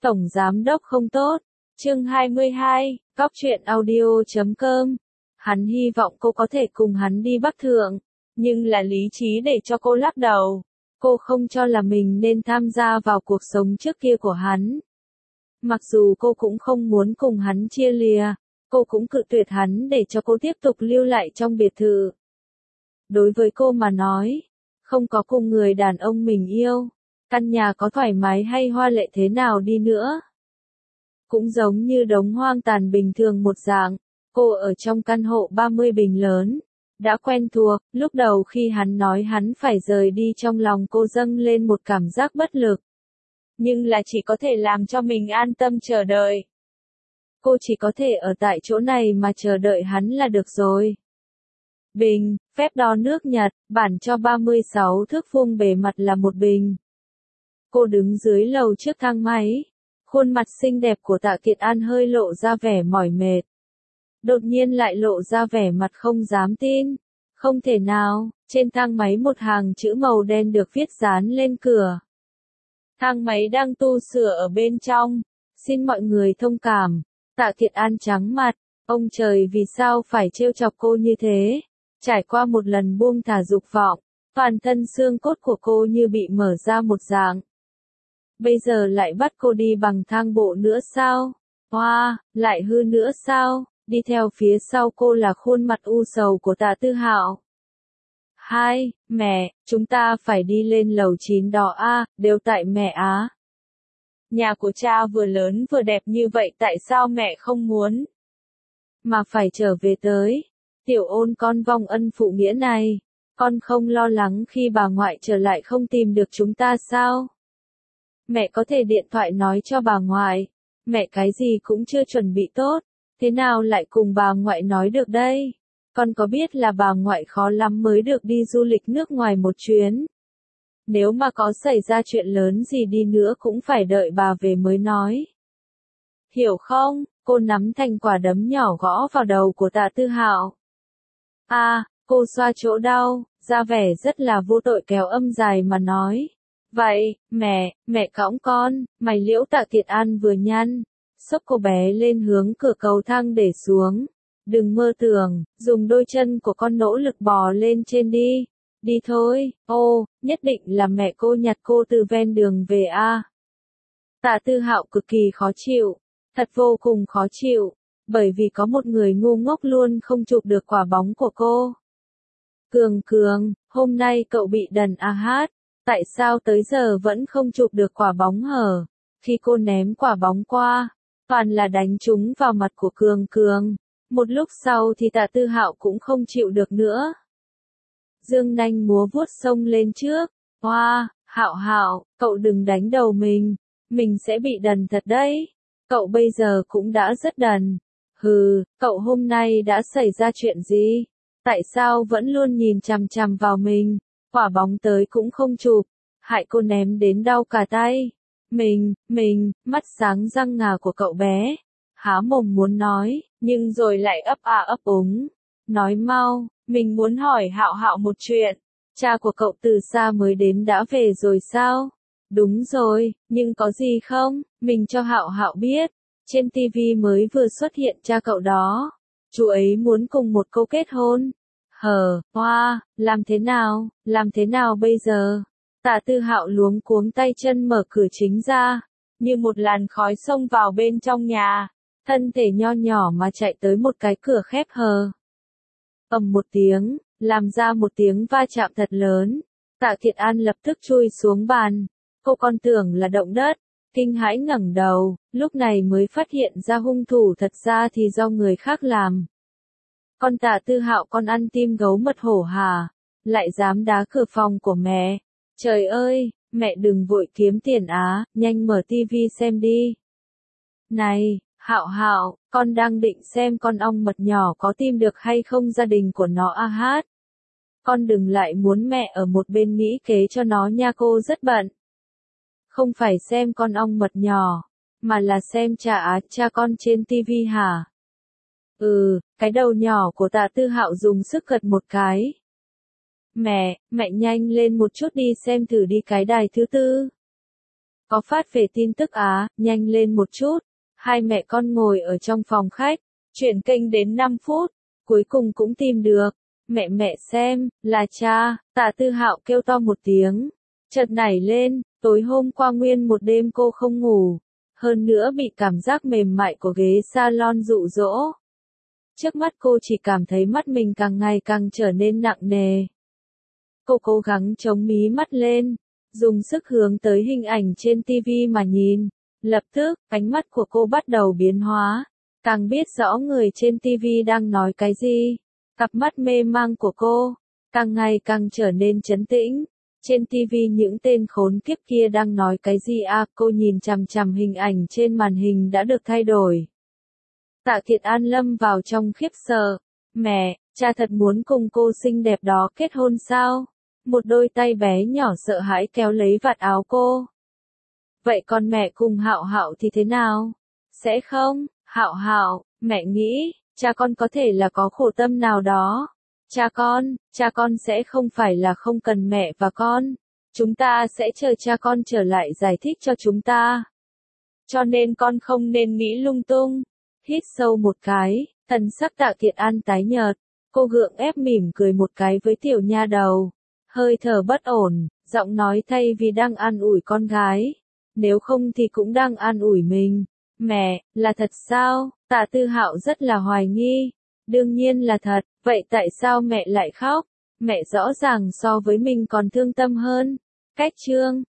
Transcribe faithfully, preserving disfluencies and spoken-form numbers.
Tổng giám đốc không tốt. Chương hai mươi hai, Cóc truyện audio chấm com. Hắn hy vọng cô có thể cùng hắn đi Bắc Thượng, nhưng là lý trí để cho cô lắc đầu. Cô không cho là mình nên tham gia vào cuộc sống trước kia của hắn. Mặc dù cô cũng không muốn cùng hắn chia lìa, cô cũng cự tuyệt hắn để cho cô tiếp tục lưu lại trong biệt thự. Đối với cô mà nói, không có cùng người đàn ông mình yêu, căn nhà có thoải mái hay hoa lệ thế nào đi nữa, cũng giống như đống hoang tàn bình thường một dạng. Cô ở trong căn hộ ba mươi bình lớn, đã quen thuộc. Lúc đầu khi hắn nói hắn phải rời đi, trong lòng cô dâng lên một cảm giác bất lực. Nhưng là chỉ có thể làm cho mình an tâm chờ đợi. Cô chỉ có thể ở tại chỗ này mà chờ đợi hắn là được rồi. Bình, phép đo nước Nhật, bản cho ba mươi sáu thước vuông, bề mặt là một bình. Cô đứng dưới lầu trước thang máy. Khuôn mặt xinh đẹp của Tạ Kiệt An hơi lộ ra vẻ mỏi mệt. Đột nhiên lại lộ ra vẻ mặt không dám tin. Không thể nào, trên thang máy một hàng chữ màu đen được viết dán lên cửa. Thang máy đang tu sửa ở bên trong. Xin mọi người thông cảm. Tạ Kiệt An trắng mặt. Ông trời, vì sao phải trêu chọc cô như thế? Trải qua một lần buông thả dục vọng, toàn thân xương cốt của cô như bị mở ra một dạng. Bây giờ lại bắt cô đi bằng thang bộ nữa sao? Hoa, wow, lại hư nữa sao? Đi theo phía sau cô là khuôn mặt u sầu của Tạ Tư Hạo. Hai, mẹ, chúng ta phải đi lên lầu chín đó a, đều tại mẹ á. Nhà của cha vừa lớn vừa đẹp như vậy, tại sao mẹ không muốn mà phải trở về tới? Tiểu Ôn, con vong ân phụ nghĩa này, con không lo lắng khi bà ngoại trở lại không tìm được chúng ta sao? Mẹ có thể điện thoại nói cho bà ngoại. Mẹ cái gì cũng chưa chuẩn bị tốt, thế nào lại cùng bà ngoại nói được đây? Con có biết là bà ngoại khó lắm mới được đi du lịch nước ngoài một chuyến. Nếu mà có xảy ra chuyện lớn gì đi nữa cũng phải đợi bà về mới nói. Hiểu không? Cô nắm thành quả đấm nhỏ gõ vào đầu của Tạ Tư Hạo. A, à, cô xoa chỗ đau, ra vẻ rất là vô tội, kéo âm dài mà nói. Vậy, mẹ, mẹ cõng con. Mày liễu Tạ Kiệt An vừa nhăn, xốc cô bé lên hướng cửa cầu thang để xuống. Đừng mơ tưởng, dùng đôi chân của con nỗ lực bò lên trên đi. Đi thôi. Ô, nhất định là mẹ cô nhặt cô từ ven đường về a. À. Tạ Tư Hạo cực kỳ khó chịu, thật vô cùng khó chịu, bởi vì có một người ngu ngốc luôn không chụp được quả bóng của cô. Cường Cường, hôm nay cậu bị đần à hát. Tại sao tới giờ vẫn không chụp được quả bóng hở? Khi cô ném quả bóng qua, toàn là đánh trúng vào mặt của Cường Cường. Một lúc sau thì Tạ Tư Hạo cũng không chịu được nữa. Dương nanh múa vuốt xông lên trước. Hoa, wow, Hạo Hạo, cậu đừng đánh đầu mình. Mình sẽ bị đần thật đấy. Cậu bây giờ cũng đã rất đần. Hừ, cậu hôm nay đã xảy ra chuyện gì? Tại sao vẫn luôn nhìn chằm chằm vào mình? Quả bóng tới cũng không chụp, hại cô ném đến đau cả tay. Mình, mình, mắt sáng răng ngà của cậu bé, há mồm muốn nói, nhưng rồi lại ấp à ấp úng. Nói mau, mình muốn hỏi Hạo Hạo một chuyện. Cha của cậu từ xa mới đến đã về rồi sao? Đúng rồi, nhưng có gì không? Mình cho Hạo Hạo biết, trên ti vi mới vừa xuất hiện cha cậu đó. Chú ấy muốn cùng một cô kết hôn. Hờ, hoa, wow, làm thế nào, làm thế nào bây giờ? Tạ Tư Hạo luống cuống tay chân mở cửa chính ra, như một làn khói xông vào bên trong nhà, thân thể nho nhỏ mà chạy tới một cái cửa khép hờ. Ầm một tiếng, làm ra một tiếng va chạm thật lớn. Tạ Kiệt An lập tức chui xuống bàn, cô còn tưởng là động đất, kinh hãi ngẩng đầu, lúc này mới phát hiện ra hung thủ thật ra thì do người khác làm. Con Tạ Tư Hạo, con ăn tim gấu mật hổ hả? Lại dám đá cửa phòng của mẹ. Trời ơi, mẹ đừng vội kiếm tiền á, nhanh mở tivi xem đi. Này, Hạo Hạo, con đang định xem con ong mật nhỏ có tìm được hay không gia đình của nó a hát. Con đừng lại muốn mẹ ở một bên nghĩ kế cho nó nha, cô rất bận. Không phải xem con ong mật nhỏ, mà là xem cha á, cha con trên tivi hả? Ừ, cái đầu nhỏ của Tạ Tư Hạo dùng sức gật một cái. Mẹ, mẹ nhanh lên một chút đi xem thử đi cái đài thứ tư. có phát về tin tức á, nhanh lên một chút. Hai mẹ con ngồi ở trong phòng khách, chuyển kênh đến năm phút, cuối cùng cũng tìm được. Mẹ mẹ xem, là cha, Tạ Tư Hạo kêu to một tiếng. Chợt nảy lên, tối hôm qua nguyên một đêm cô không ngủ. Hơn nữa bị cảm giác mềm mại của ghế salon dụ dỗ. Trước mắt cô chỉ cảm thấy mắt mình càng ngày càng trở nên nặng nề. Cô cố gắng chống mí mắt lên, dùng sức hướng tới hình ảnh trên tivi mà nhìn. Lập tức, ánh mắt của cô bắt đầu biến hóa. Càng biết rõ người trên tivi đang nói cái gì. Cặp mắt mê mang của cô, càng ngày càng trở nên trấn tĩnh. Trên tivi những tên khốn kiếp kia đang nói cái gì à, cô nhìn chằm chằm hình ảnh trên màn hình đã được thay đổi. Tạ Thiệt An lâm vào trong khiếp sợ. Mẹ, cha thật muốn cùng cô xinh đẹp đó kết hôn sao? Một đôi tay bé nhỏ sợ hãi kéo lấy vạt áo cô. Vậy còn mẹ cùng Hạo Hạo thì thế nào? Sẽ không? Hạo Hạo, mẹ nghĩ, cha con có thể là có khổ tâm nào đó. Cha con, cha con sẽ không phải là không cần mẹ và con. Chúng ta sẽ chờ cha con trở lại giải thích cho chúng ta. Cho nên con không nên nghĩ lung tung. Hít sâu một cái, thần sắc Tạ Thiệt An tái nhợt. Cô gượng ép mỉm cười một cái với tiểu nha đầu. Hơi thở bất ổn, giọng nói thay vì đang an ủi con gái. Nếu không thì cũng đang an ủi mình. Mẹ, là thật sao? Tạ Tư Hạo rất là hoài nghi. Đương nhiên là thật, vậy tại sao mẹ lại khóc? Mẹ rõ ràng so với mình còn thương tâm hơn. Cách chương